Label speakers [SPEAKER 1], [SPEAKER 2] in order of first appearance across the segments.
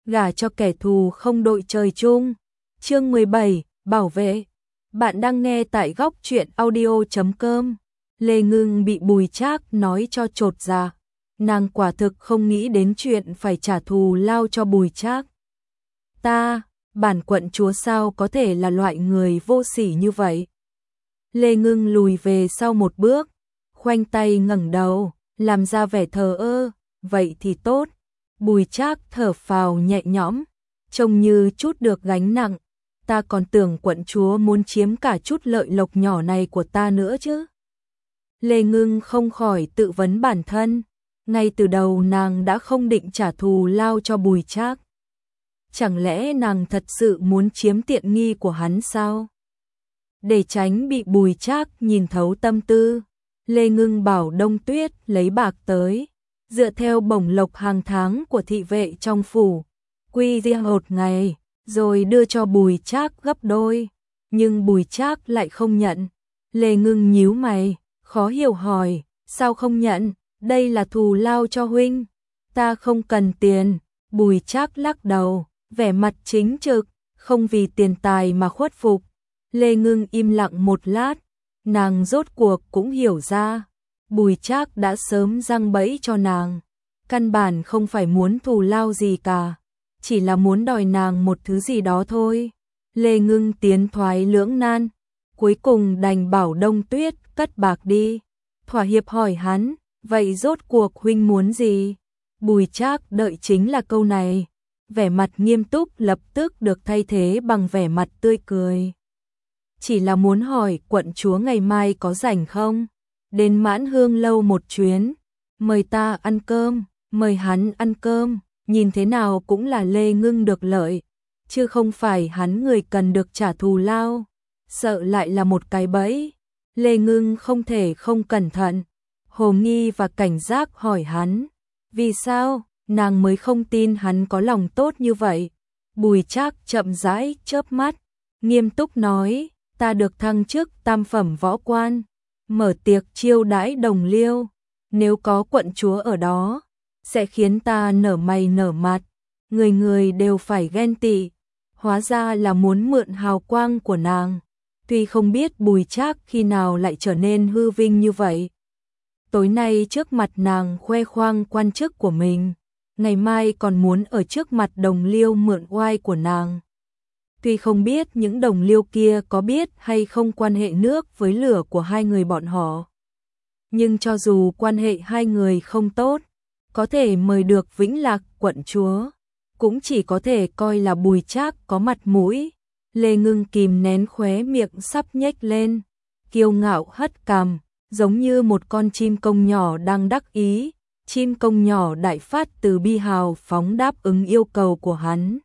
[SPEAKER 1] gả cho kẻ thù không đội trời chung. Chương 17, bảo vệ. Bạn đang nghe tại góc truyện audio.com. Lê Ngưng bị Bùi Trác nói cho chột dạ. Nàng quả thực không nghĩ đến chuyện phải trả thù lao cho Bùi Trác. Bản quận chúa sao có thể là loại người vô sỉ như vậy? Lê Ngưng lùi về sau một bước, khoanh tay ngẩng đầu, làm ra vẻ thờ ơ, vậy thì tốt. Bùi Trác thở phào nhẹ nhõm, trông như chút được gánh nặng. Ta còn tưởng quận chúa muốn chiếm cả chút lợi lộc nhỏ này của ta nữa chứ. Lê Ngưng không khỏi tự vấn bản thân, ngay từ đầu nàng đã không định trả thù lao cho Bùi Trác. Chẳng lẽ nàng thật sự muốn chiếm tiện nghi của hắn sao? Để tránh bị Bùi Trác nhìn thấu tâm tư, Lê Ngưng bảo Đông Tuyết lấy bạc tới, dựa theo bổng lộc hàng tháng của thị vệ trong phủ, quy ra một ngày, rồi đưa cho Bùi Trác gấp đôi. Nhưng Bùi Trác lại không nhận. Lê Ngưng nhíu mày, khó hiểu hỏi, sao không nhận, đây là thù lao cho huynh. Ta không cần tiền. Bùi Trác lắc đầu, vẻ mặt chính trực, không vì tiền tài mà khuất phục. Lê Ngưng im lặng một lát, nàng rốt cuộc cũng hiểu ra, Bùi Trác đã sớm giăng bẫy cho nàng, căn bản không phải muốn thù lao gì cả, chỉ là muốn đòi nàng một thứ gì đó thôi. Lê Ngưng tiến thoái lưỡng nan, cuối cùng đành bảo Đông Tuyết cất bạc đi, thỏa hiệp hỏi hắn, vậy rốt cuộc huynh muốn gì? Bùi Trác đợi chính là câu này, vẻ mặt nghiêm túc lập tức được thay thế bằng vẻ mặt tươi cười. Chỉ là muốn hỏi quận chúa ngày mai có rảnh không? Đến Mãn Hương lâu một chuyến, mời ta ăn cơm, mời hắn ăn cơm, nhìn thế nào cũng là Lê Ngưng được lợi, chứ không phải hắn người cần được trả thù lao, sợ lại là một cái bẫy. Lê Ngưng không thể không cẩn thận, hồ nghi và cảnh giác hỏi hắn, vì sao nàng mới không tin hắn có lòng tốt như vậy? Bùi Trác chậm rãi chớp mắt, nghiêm túc nói, ta được thăng chức tam phẩm võ quan, mở tiệc chiêu đãi đồng liêu, nếu có quận chúa ở đó, sẽ khiến ta nở mày nở mặt, người người đều phải ghen tị. Hóa ra là muốn mượn hào quang của nàng. Tuy không biết Bùi Trác khi nào lại trở nên hư vinh như vậy. Tối nay trước mặt nàng khoe khoang quan chức của mình, ngày mai còn muốn ở trước mặt đồng liêu mượn oai của nàng. Tuy không biết những đồng liêu kia có biết hay không quan hệ nước với lửa của hai người bọn họ, nhưng cho dù quan hệ hai người không tốt, có thể mời được Vĩnh Lạc quận chúa, cũng chỉ có thể coi là Bùi Trác có mặt mũi. Lê Ngưng kìm nén khóe miệng sắp nhếch lên, kiêu ngạo hất cằm, giống như một con chim công nhỏ đang đắc ý. Chim công nhỏ đại phát từ bi hào phóng đáp ứng yêu cầu của hắn.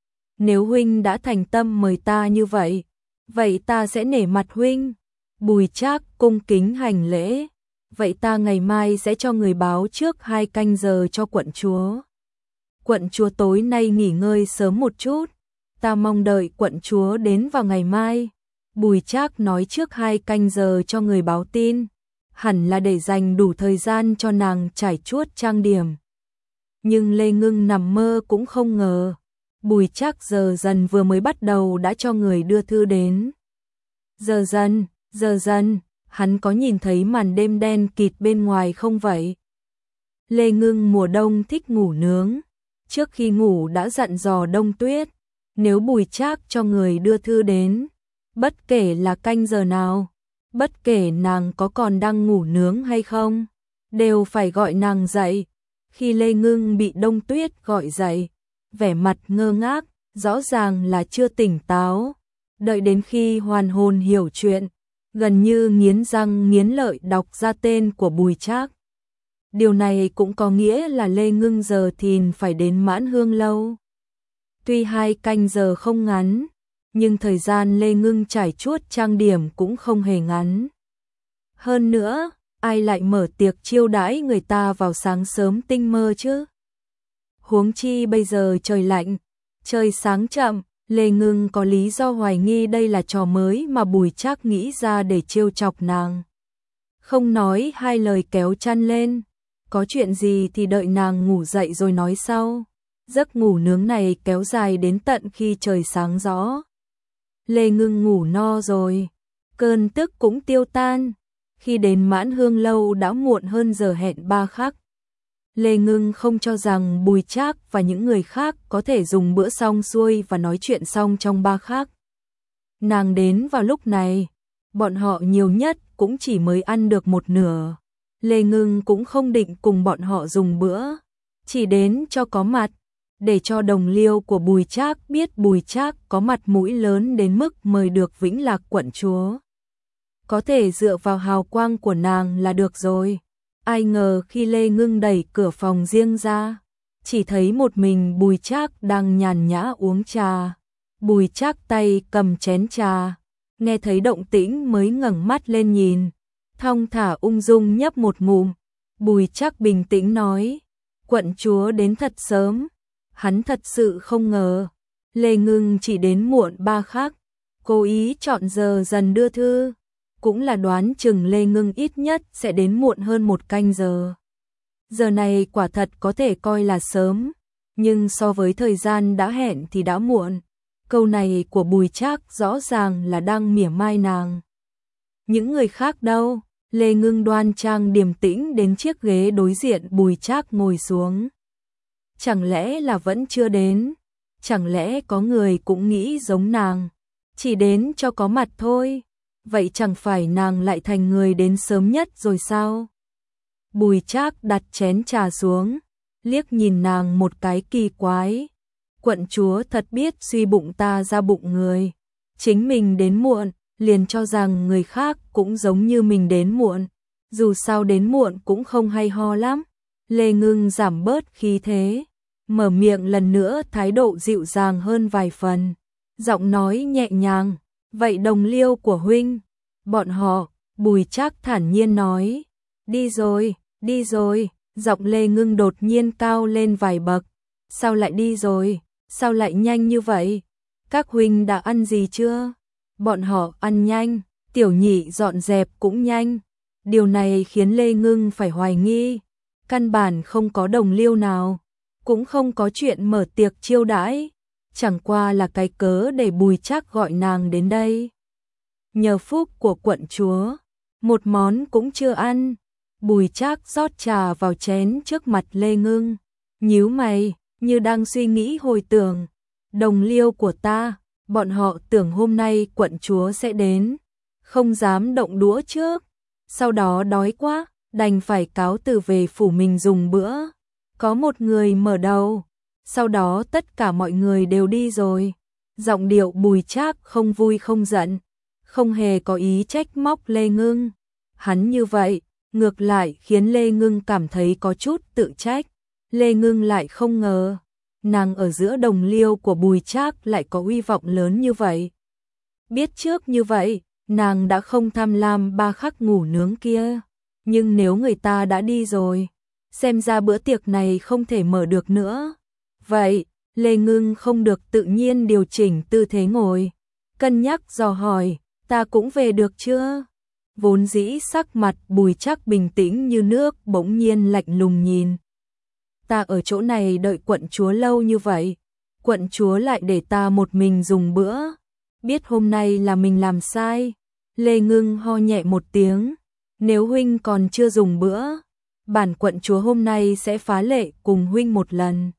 [SPEAKER 1] Nếu huynh đã thành tâm mời ta như vậy, vậy ta sẽ nể mặt huynh. Bùi Trác cung kính hành lễ, vậy ta ngày mai sẽ cho người báo trước 2 canh giờ cho quận chúa. Quận chúa tối nay nghỉ ngơi sớm một chút, ta mong đợi quận chúa đến vào ngày mai. Bùi Trác nói trước 2 canh giờ cho người báo tin, hẳn là để dành đủ thời gian cho nàng trải chuốt trang điểm. Nhưng Lê Ngưng nằm mơ cũng không ngờ, Bùi Trác giờ dần vừa mới bắt đầu đã cho người đưa thư đến. Giờ dần, hắn có nhìn thấy màn đêm đen kịt bên ngoài không vậy? Lê Ngưng mùa đông thích ngủ nướng, trước khi ngủ đã dặn dò Đông Tuyết, nếu Bùi Trác cho người đưa thư đến, bất kể là canh giờ nào, bất kể nàng có còn đang ngủ nướng hay không, đều phải gọi nàng dậy. Khi Lê Ngưng bị Đông Tuyết gọi dậy, vẻ mặt ngơ ngác, rõ ràng là chưa tỉnh táo. Đợi đến khi hoàn hồn hiểu chuyện, gần như nghiến răng nghiến lợi đọc ra tên của Bùi Trác. Điều này cũng có nghĩa là Lê Ngưng giờ thìn phải đến Mãn Hương lâu. Tuy 2 canh giờ không ngắn, nhưng thời gian Lê Ngưng trải chuốt trang điểm cũng không hề ngắn. Hơn nữa, ai lại mở tiệc chiêu đãi người ta vào sáng sớm tinh mơ chứ? Huống chi bây giờ trời lạnh, trời sáng chậm, Lê Ngưng có lý do hoài nghi đây là trò mới mà Bùi Trác nghĩ ra để trêu chọc nàng. Không nói hai lời kéo chăn lên, có chuyện gì thì đợi nàng ngủ dậy rồi nói sau. Giấc ngủ nướng này kéo dài đến tận khi trời sáng rõ. Lê Ngưng ngủ no rồi, cơn tức cũng tiêu tan. Khi đến Mãn Hương lâu đã muộn hơn giờ hẹn 3 khắc. Lê Ngưng không cho rằng Bùi Trác và những người khác có thể dùng bữa xong xuôi và nói chuyện xong trong 3 khắc. Nàng đến vào lúc này, bọn họ nhiều nhất cũng chỉ mới ăn được một nửa. Lê Ngưng cũng không định cùng bọn họ dùng bữa, chỉ đến cho có mặt, để cho đồng liêu của Bùi Trác biết Bùi Trác có mặt mũi lớn đến mức mời được Vĩnh Lạc quận chúa. Có thể dựa vào hào quang của nàng là được rồi. Ai ngờ khi Lê Ngưng đẩy cửa phòng riêng ra, chỉ thấy một mình Bùi Trác đang nhàn nhã uống trà. Bùi Trác tay cầm chén trà, nghe thấy động tĩnh mới ngẩng mắt lên nhìn, thong thả ung dung nhấp một ngụm. Bùi Trác bình tĩnh nói, quận chúa đến thật sớm. Hắn thật sự không ngờ, Lê Ngưng chỉ đến muộn 3 khắc, cố ý chọn giờ dần đưa thư, cũng là đoán chừng Lê Ngưng ít nhất sẽ đến muộn hơn 1 canh giờ. Giờ này quả thật có thể coi là sớm, nhưng so với thời gian đã hẹn thì đã muộn. Câu này của Bùi Trác rõ ràng là đang mỉa mai nàng. Những người khác đâu? Lê Ngưng đoan trang điềm tĩnh đến chiếc ghế đối diện Bùi Trác ngồi xuống. Chẳng lẽ là vẫn chưa đến? Chẳng lẽ có người cũng nghĩ giống nàng, chỉ đến cho có mặt thôi? Vậy chẳng phải nàng lại thành người đến sớm nhất rồi sao? Bùi Trác đặt chén trà xuống, liếc nhìn nàng một cái kỳ quái. Quận chúa thật biết suy bụng ta ra bụng người. Chính mình đến muộn, liền cho rằng người khác cũng giống như mình đến muộn. Dù sao đến muộn cũng không hay ho lắm. Lê Ngưng giảm bớt khí thế, mở miệng lần nữa, thái độ dịu dàng hơn vài phần. Giọng nói nhẹ nhàng, vậy đồng liêu của huynh? Bọn họ, Bùi Trác thản nhiên nói. Đi rồi, đi rồi. Giọng Lê Ngưng đột nhiên cao lên vài bậc. Sao lại đi rồi? Sao lại nhanh như vậy? Các huynh đã ăn gì chưa? Bọn họ ăn nhanh, tiểu nhị dọn dẹp cũng nhanh. Điều này khiến Lê Ngưng phải hoài nghi. Căn bản không có đồng liêu nào, cũng không có chuyện mở tiệc chiêu đãi. Chẳng qua là cái cớ để Bùi Trác gọi nàng đến đây. Nhờ phúc của quận chúa, một món cũng chưa ăn. Bùi Trác rót trà vào chén trước mặt Lê Ngưng, nhíu mày, như đang suy nghĩ hồi tưởng. Đồng liêu của ta, bọn họ tưởng hôm nay quận chúa sẽ đến, không dám động đũa trước. Sau đó đói quá, đành phải cáo từ về phủ mình dùng bữa. Có một người mở đầu, sau đó tất cả mọi người đều đi rồi. Giọng điệu Bùi Trác không vui không giận, không hề có ý trách móc Lê Ngưng. Hắn như vậy, ngược lại khiến Lê Ngưng cảm thấy có chút tự trách. Lê Ngưng lại không ngờ, nàng ở giữa đồng liêu của Bùi Trác lại có uy vọng lớn như vậy. Biết trước như vậy, nàng đã không tham lam 3 khắc ngủ nướng kia. Nhưng nếu người ta đã đi rồi, xem ra bữa tiệc này không thể mở được nữa. Vậy, Lê Ngưng không được tự nhiên điều chỉnh tư thế ngồi, cân nhắc dò hỏi, ta cũng về được chưa? Vốn dĩ sắc mặt Bùi Trác bình tĩnh như nước bỗng nhiên lạnh lùng nhìn. Ta ở chỗ này đợi quận chúa lâu như vậy, quận chúa lại để ta một mình dùng bữa. Biết hôm nay là mình làm sai. Lê Ngưng ho nhẹ một tiếng, nếu huynh còn chưa dùng bữa, bản quận chúa hôm nay sẽ phá lệ cùng huynh một lần.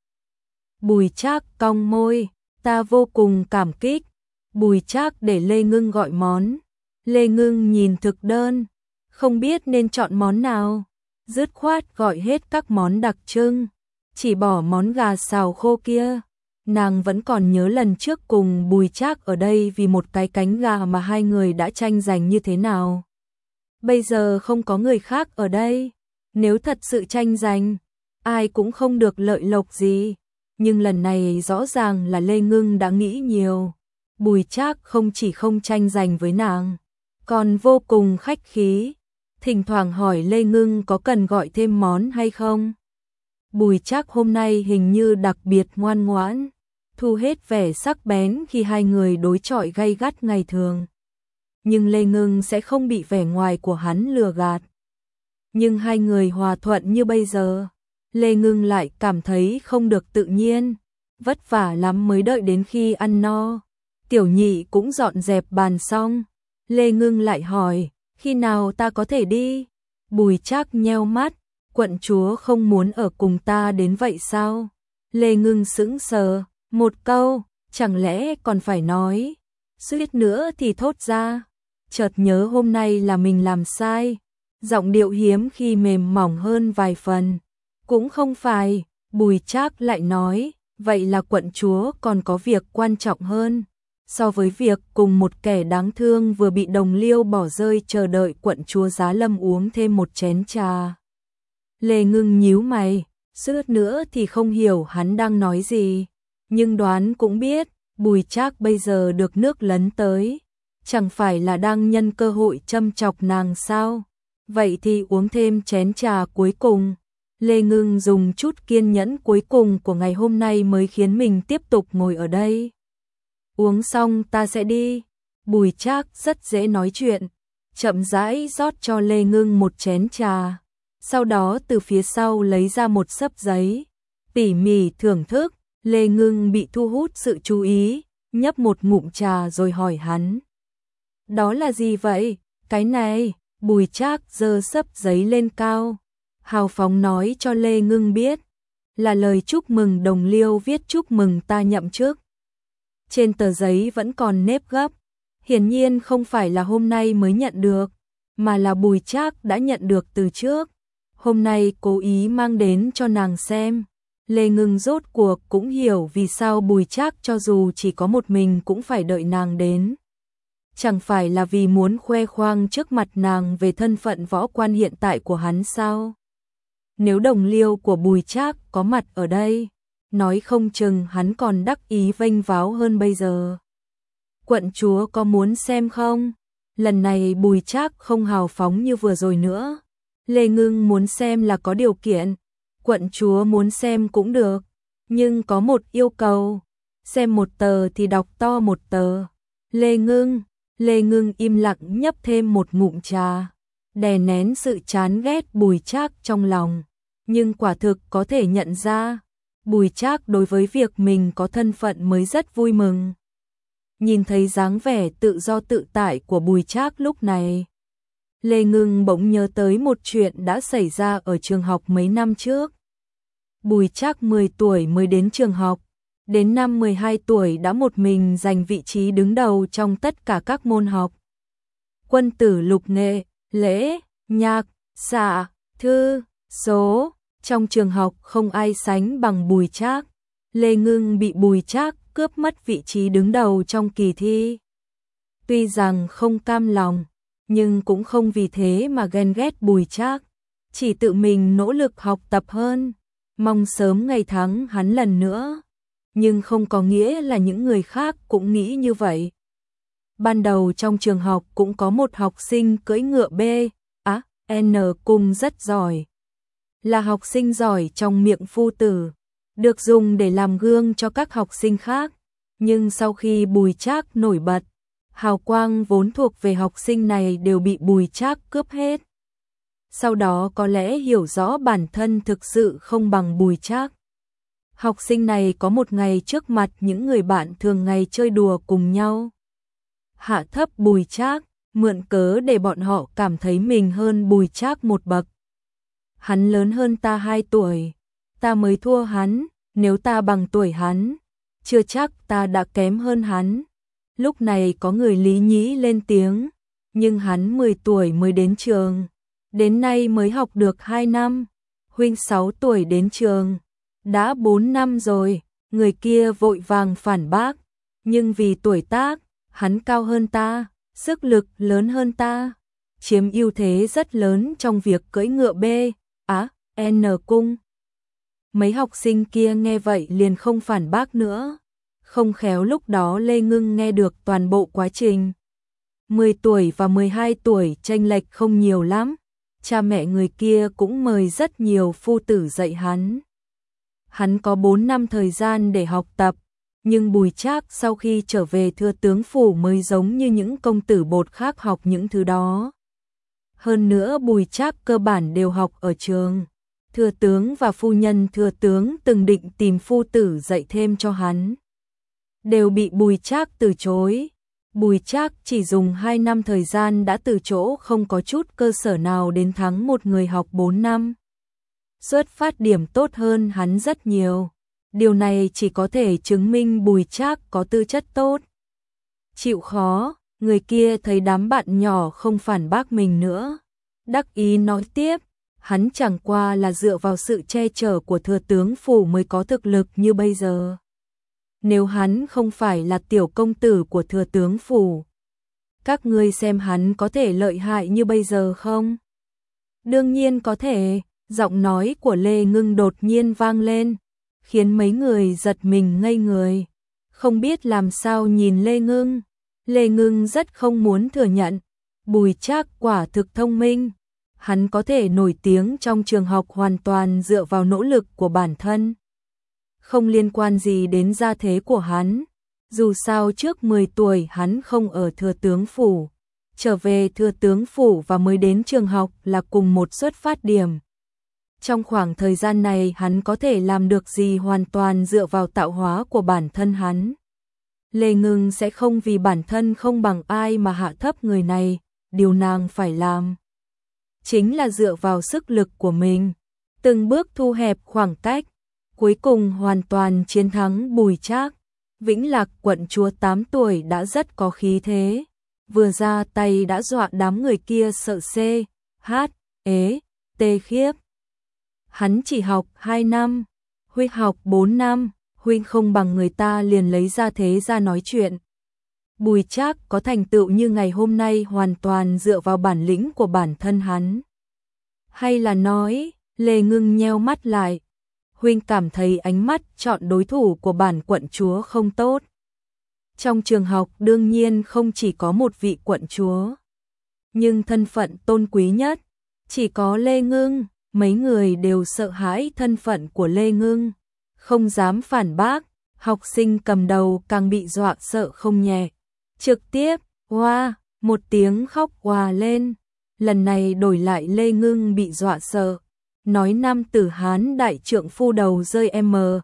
[SPEAKER 1] Bùi Trác cong môi, ta vô cùng cảm kích. Bùi Trác để Lê Ngưng gọi món. Lê Ngưng nhìn thực đơn, không biết nên chọn món nào, dứt khoát gọi hết các món đặc trưng, chỉ bỏ món gà xào khô kia. Nàng vẫn còn nhớ lần trước cùng Bùi Trác ở đây vì một cái cánh gà mà hai người đã tranh giành như thế nào. Bây giờ không có người khác ở đây, nếu thật sự tranh giành, ai cũng không được lợi lộc gì. Nhưng lần này rõ ràng là Lê Ngưng đã nghĩ nhiều. Bùi Trác không chỉ không tranh giành với nàng, còn vô cùng khách khí, thỉnh thoảng hỏi Lê Ngưng có cần gọi thêm món hay không. Bùi Trác hôm nay hình như đặc biệt ngoan ngoãn, thu hết vẻ sắc bén khi hai người đối chọi gay gắt ngày thường. Nhưng Lê Ngưng sẽ không bị vẻ ngoài của hắn lừa gạt. Nhưng hai người hòa thuận như bây giờ, Lê Ngưng lại cảm thấy không được tự nhiên. vất vả lắm mới đợi đến khi ăn no. Tiểu nhị cũng dọn dẹp bàn xong. Lê Ngưng lại hỏi, khi nào ta có thể đi? Bùi Trác nheo mắt, quận chúa không muốn ở cùng ta đến vậy sao? Lê Ngưng sững sờ, một câu, chẳng lẽ còn phải nói, suýt nữa thì thốt ra. Chợt nhớ hôm nay là mình làm sai, giọng điệu hiếm khi mềm mỏng hơn vài phần. Cũng không phải, Bùi Trác lại nói, vậy là quận chúa còn có việc quan trọng hơn. So với việc cùng một kẻ đáng thương vừa bị đồng liêu bỏ rơi chờ đợi quận chúa Giá Lâm uống thêm một chén trà. Lê Ngưng nhíu mày, suýt nữa thì không hiểu hắn đang nói gì, nhưng đoán cũng biết, Bùi Trác bây giờ được nước lấn tới, chẳng phải là đang nhân cơ hội châm chọc nàng sao? Vậy thì uống thêm chén trà cuối cùng. Lê Ngưng dùng chút kiên nhẫn cuối cùng của ngày hôm nay mới khiến mình tiếp tục ngồi ở đây. Uống xong ta sẽ đi. Bùi Trác rất dễ nói chuyện, chậm rãi rót cho Lê Ngưng một chén trà, sau đó từ phía sau lấy ra một xấp giấy, tỉ mỉ thưởng thức. Lê Ngưng bị thu hút sự chú ý, nhấp một ngụm trà rồi hỏi hắn. Đó là gì vậy? Cái này, Bùi Trác giơ xấp giấy lên cao, hào phóng nói cho Lê Ngưng biết, là lời chúc mừng đồng liêu viết chúc mừng ta nhậm chức. Trên tờ giấy vẫn còn nếp gấp, hiển nhiên không phải là hôm nay mới nhận được, mà là Bùi Trác đã nhận được từ trước. Hôm nay cố ý mang đến cho nàng xem. Lê Ngưng rốt cuộc cũng hiểu vì sao Bùi Trác cho dù chỉ có một mình cũng phải đợi nàng đến. Chẳng phải là vì muốn khoe khoang trước mặt nàng về thân phận võ quan hiện tại của hắn sao? Nếu đồng liêu của Bùi Trác có mặt ở đây, nói không chừng hắn còn đắc ý vênh váo hơn bây giờ. Quận chúa có muốn xem không? Lần này Bùi Trác không hào phóng như vừa rồi nữa. Lê Ngưng muốn xem là có điều kiện. Quận chúa muốn xem cũng được, nhưng có một yêu cầu, xem một tờ thì đọc to một tờ. Lê Ngưng im lặng nhấp thêm một ngụm trà, đè nén sự chán ghét Bùi Trác trong lòng, nhưng quả thực có thể nhận ra, Bùi Trác đối với việc mình có thân phận mới rất vui mừng. Nhìn thấy dáng vẻ tự do tự tại của Bùi Trác lúc này, Lê Ngưng bỗng nhớ tới một chuyện đã xảy ra ở trường học mấy năm trước. Bùi Trác 10 tuổi mới đến trường học, đến năm 12 tuổi đã một mình giành vị trí đứng đầu trong tất cả các môn học. Quân tử lục nghệ, lễ, nhạc, xạ, thư, số, trong trường học không ai sánh bằng Bùi Trác. Lê Ngưng bị Bùi Trác cướp mất vị trí đứng đầu trong kỳ thi. Tuy rằng không cam lòng, nhưng cũng không vì thế mà ghen ghét Bùi Trác, chỉ tự mình nỗ lực học tập hơn, mong sớm ngày thắng hắn lần nữa. Nhưng không có nghĩa là những người khác cũng nghĩ như vậy. Ban đầu trong trường học cũng có một học sinh cưỡi ngựa B, N cung rất giỏi. Là học sinh giỏi trong miệng phu tử, được dùng để làm gương cho các học sinh khác. Nhưng sau khi Bùi Trác nổi bật, hào quang vốn thuộc về học sinh này đều bị Bùi Trác cướp hết. Sau đó có lẽ hiểu rõ bản thân thực sự không bằng Bùi Trác. Học sinh này có một ngày trước mặt những người bạn thường ngày chơi đùa cùng nhau, hạ thấp Bùi Trác, mượn cớ để bọn họ cảm thấy mình hơn Bùi Trác một bậc. Hắn lớn hơn ta 2 tuổi, ta mới thua hắn, nếu ta bằng tuổi hắn, chưa chắc ta đã kém hơn hắn. Lúc này có người lý nhí lên tiếng, nhưng hắn 10 tuổi mới đến trường, đến nay mới học được 2 năm, huynh 6 tuổi đến trường, đã 4 năm rồi. Người kia vội vàng phản bác, nhưng vì tuổi tác, hắn cao hơn ta, sức lực lớn hơn ta, chiếm ưu thế rất lớn trong việc cưỡi ngựa B, N cung. Mấy học sinh kia nghe vậy liền không phản bác nữa. Không khéo lúc đó Lê Ngưng nghe được toàn bộ quá trình. 10 tuổi và 12 tuổi chênh lệch không nhiều lắm. Cha mẹ người kia cũng mời rất nhiều phu tử dạy hắn. Hắn có 4 năm thời gian để học tập, nhưng Bùi Trác sau khi trở về Thừa tướng phủ mới giống như những công tử bột khác học những thứ đó. Hơn nữa Bùi Trác cơ bản đều học ở trường, Thừa tướng và phu nhân thừa tướng từng định tìm phu tử dạy thêm cho hắn, đều bị Bùi Trác từ chối. Bùi Trác chỉ dùng 2 năm thời gian đã từ chỗ không có chút cơ sở nào đến thắng một người học 4 năm. Xuất phát điểm tốt hơn hắn rất nhiều. Điều này chỉ có thể chứng minh Bùi Trác có tư chất tốt. Chịu khó, người kia thấy đám bạn nhỏ không phản bác mình nữa. Đắc ý nói tiếp, hắn chẳng qua là dựa vào sự che chở của thừa tướng phủ mới có thực lực như bây giờ. Nếu hắn không phải là tiểu công tử của thừa tướng phủ, các ngươi xem hắn có thể lợi hại như bây giờ không? Đương nhiên có thể, giọng nói của Lê Ngưng đột nhiên vang lên, khiến mấy người giật mình ngây người, không biết làm sao nhìn Lê Ngưng. Lê Ngưng rất không muốn thừa nhận, Bùi Trác quả thực thông minh, hắn có thể nổi tiếng trong trường học hoàn toàn dựa vào nỗ lực của bản thân. Không liên quan gì đến gia thế của hắn, dù sao trước 10 tuổi hắn không ở thừa tướng phủ, trở về thừa tướng phủ và mới đến trường học là cùng một xuất phát điểm. Trong khoảng thời gian này hắn có thể làm được gì hoàn toàn dựa vào tạo hóa của bản thân hắn. Lê Ngưng sẽ không vì bản thân không bằng ai mà hạ thấp người này, điều nàng phải làm chính là dựa vào sức lực của mình, từng bước thu hẹp khoảng cách, cuối cùng hoàn toàn chiến thắng Bùi Trác. Vĩnh Lạc quận chúa 8 tuổi đã rất có khí thế, vừa ra tay đã dọa đám người kia sợ tê khiếp. Hắn chỉ học 2 năm, Huynh học 4 năm, Huynh không bằng người ta liền lấy ra thế ra nói chuyện. Bùi Trác có thành tựu như ngày hôm nay hoàn toàn dựa vào bản lĩnh của bản thân hắn. Hay là nói, Lê Ngưng nheo mắt lại, Huynh cảm thấy ánh mắt chọn đối thủ của bản quận chúa không tốt. Trong trường học đương nhiên không chỉ có một vị quận chúa, nhưng thân phận tôn quý nhất chỉ có Lê Ngưng, mấy người đều sợ hãi thân phận của Lê Ngưng, không dám phản bác, học sinh cầm đầu càng bị dọa sợ không nhẹ. Trực tiếp, oa, một tiếng khóc òa lên, lần này đổi lại Lê Ngưng bị dọa sợ, nói nam tử Hán đại trượng phu đầu rơi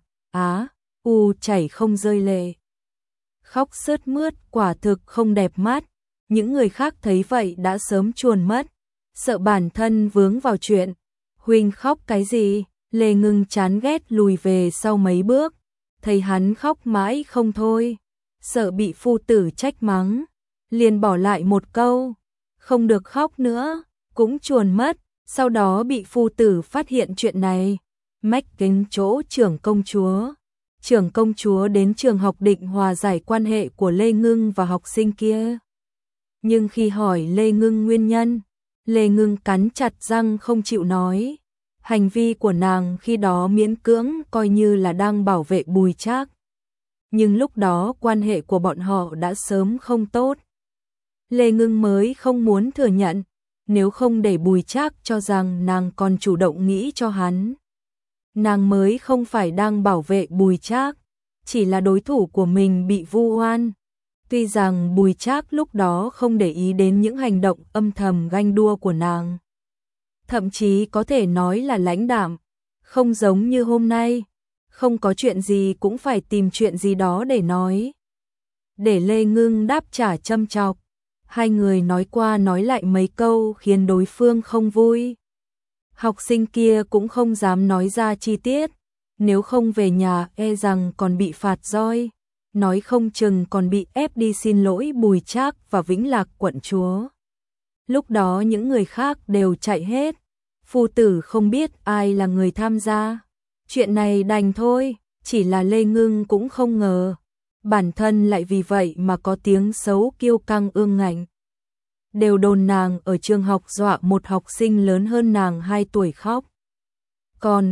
[SPEAKER 1] chảy không rơi lệ. Khóc sướt mướt quả thực không đẹp mắt, những người khác thấy vậy đã sớm chuồn mất, sợ bản thân vướng vào chuyện. Huynh khóc cái gì? Lê Ngưng chán ghét lùi về sau mấy bước, thấy hắn khóc mãi không thôi, sợ bị phu tử trách mắng, liền bỏ lại một câu, không được khóc nữa, cũng chuồn mất, sau đó bị phu tử phát hiện chuyện này, mách kính chỗ trưởng công chúa. Trưởng công chúa đến trường học định hòa giải quan hệ của Lê Ngưng và học sinh kia. Nhưng khi hỏi Lê Ngưng nguyên nhân, Lê Ngưng cắn chặt răng không chịu nói. Hành vi của nàng khi đó miễn cưỡng coi như là đang bảo vệ Bùi Trác. Nhưng lúc đó quan hệ của bọn họ đã sớm không tốt. Lê Ngưng mới không muốn thừa nhận, nếu không để Bùi Trác cho rằng nàng còn chủ động nghĩ cho hắn. Nàng mới không phải đang bảo vệ Bùi Trác, chỉ là đối thủ của mình bị vu oan. Tuy rằng Bùi Trác lúc đó không để ý đến những hành động âm thầm ganh đua của nàng, thậm chí có thể nói là lãnh đạm, không giống như hôm nay, không có chuyện gì cũng phải tìm chuyện gì đó để nói. Để Lê Ngưng đáp trả châm chọc, hai người nói qua nói lại mấy câu khiến đối phương không vui. Học sinh kia cũng không dám nói ra chi tiết, nếu không về nhà e rằng còn bị phạt roi, nói không chừng còn bị ép đi xin lỗi Bùi Trác và Vĩnh Lạc quận chúa. Lúc đó những người khác đều chạy hết, phu tử không biết ai là người tham gia. Chuyện này đành thôi, chỉ là Lê Ngưng cũng không ngờ, bản thân lại vì vậy mà có tiếng xấu kiêu căng ương ngạnh. Đều đồn nàng ở trường học dọa một học sinh lớn hơn nàng 2 tuổi khóc. Còn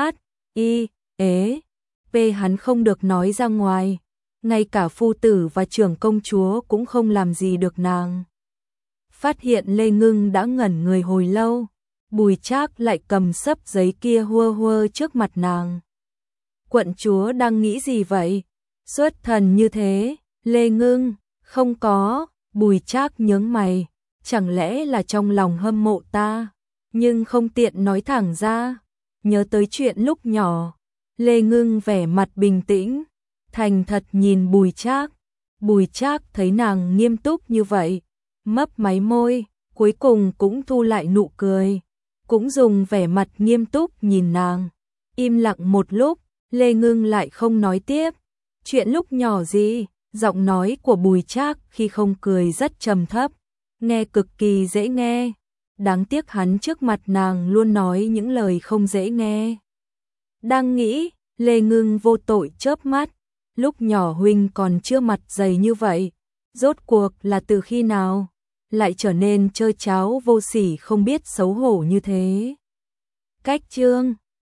[SPEAKER 1] hắn không được nói ra ngoài, ngay cả phu tử và trưởng công chúa cũng không làm gì được nàng. Phát hiện Lê Ngưng đã ngẩn người hồi lâu, Bùi Trác lại cầm xấp giấy kia hua hua trước mặt nàng. Quận chúa đang nghĩ gì vậy? Xuất thần như thế, Lê Ngưng, không có, Bùi Trác nhướng mày, chẳng lẽ là trong lòng hâm mộ ta, nhưng không tiện nói thẳng ra. nhớ tới chuyện lúc nhỏ. Lê Ngưng vẻ mặt bình tĩnh, thành thật nhìn Bùi Trác. Bùi Trác thấy nàng nghiêm túc như vậy, mấp máy môi, cuối cùng cũng thu lại nụ cười, cũng dùng vẻ mặt nghiêm túc nhìn nàng. Im lặng một lúc, Lê Ngưng lại không nói tiếp. Chuyện lúc nhỏ gì? Giọng nói của Bùi Trác khi không cười rất trầm thấp, nghe cực kỳ dễ nghe. Đáng tiếc hắn trước mặt nàng luôn nói những lời không dễ nghe. Đang nghĩ, Lê Ngưng vô tội chớp mắt, lúc nhỏ huynh còn chưa mặt dày như vậy, rốt cuộc là từ khi nào, lại trở nên trơ tráo vô sỉ không biết xấu hổ như thế. Cách chương